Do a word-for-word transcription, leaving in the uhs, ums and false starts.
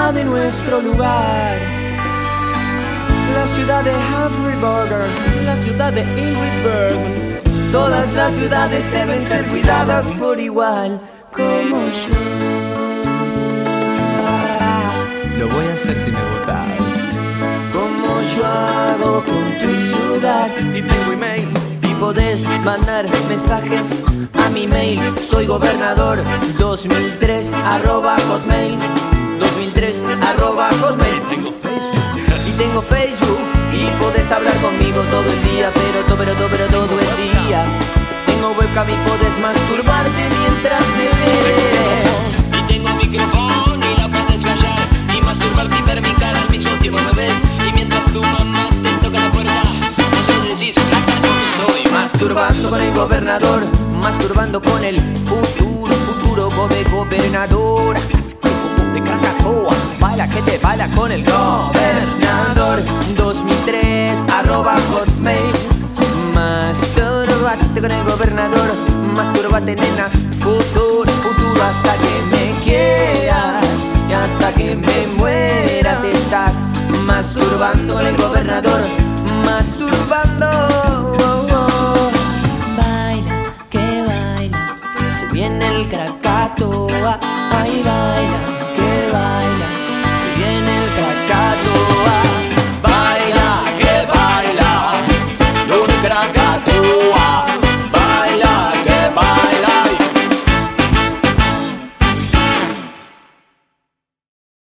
ciudad de nuestro lugar, la ciudad de Humphrey Bogart, la ciudad de Ingrid Bergman. Todas las ciudades deben ser cuidadas por igual, como yo. Lo voy a hacer si me votas. Como yo hago con tu ciudad. Y tengo email. Y podés mandar mensajes a mi mail. Soy gobernador dos mil tres arroba hotmail. dos mil tres arroba hotmail. Y tengo Facebook. Y tengo Facebook. Y podés hablar conmigo todo el día, pero todo, pero todo, pero todo el día. Tengo webcam y podés masturbarte mientras me ves. Y tengo micrófono y la puedes flashear y masturbarte y ver mi cara al mismo tiempo me ves. Y mientras tu mamá te toca la puerta, vos decís, flaca, no soy. Masturbando con el gobernador, masturbando con el futuro, futuro gobe gobernador de Krakatoa. Baila que te baila con el gobernador dos mil tres arroba hotmail. Masturbate con el gobernador, masturbate nena, futuro, futuro hasta que me quieras y hasta que me muera te estás masturbando con el gobernador, masturbando. Oh, oh. Baila, que baila, se viene el Krakatoa. Ay, baila, que baila, se viene el Krakatoa. Baila, que baila, un Krakatoa.